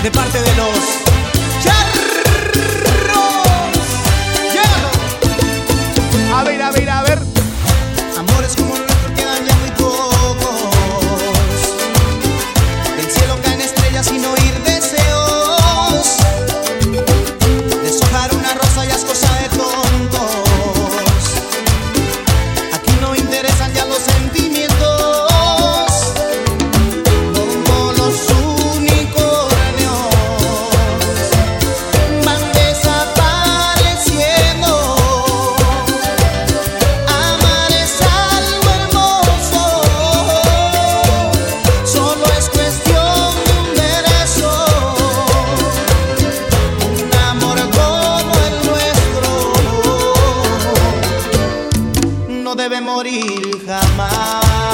de parte de los charros. Llévalo. A ver, a ver, a ver. Amores como el nuestro quedan ya muy pocos. Del cielo caen estrellas sin oír deseos. Deshojar una rosa ya es cosa de tontos. Aquí no interesan ya los sentimientos. Como los unicornios van desapareciendo. Amar es algo hermoso. Solo es cuestión de un beso. Un amor como el nuestro no debe morir jamás.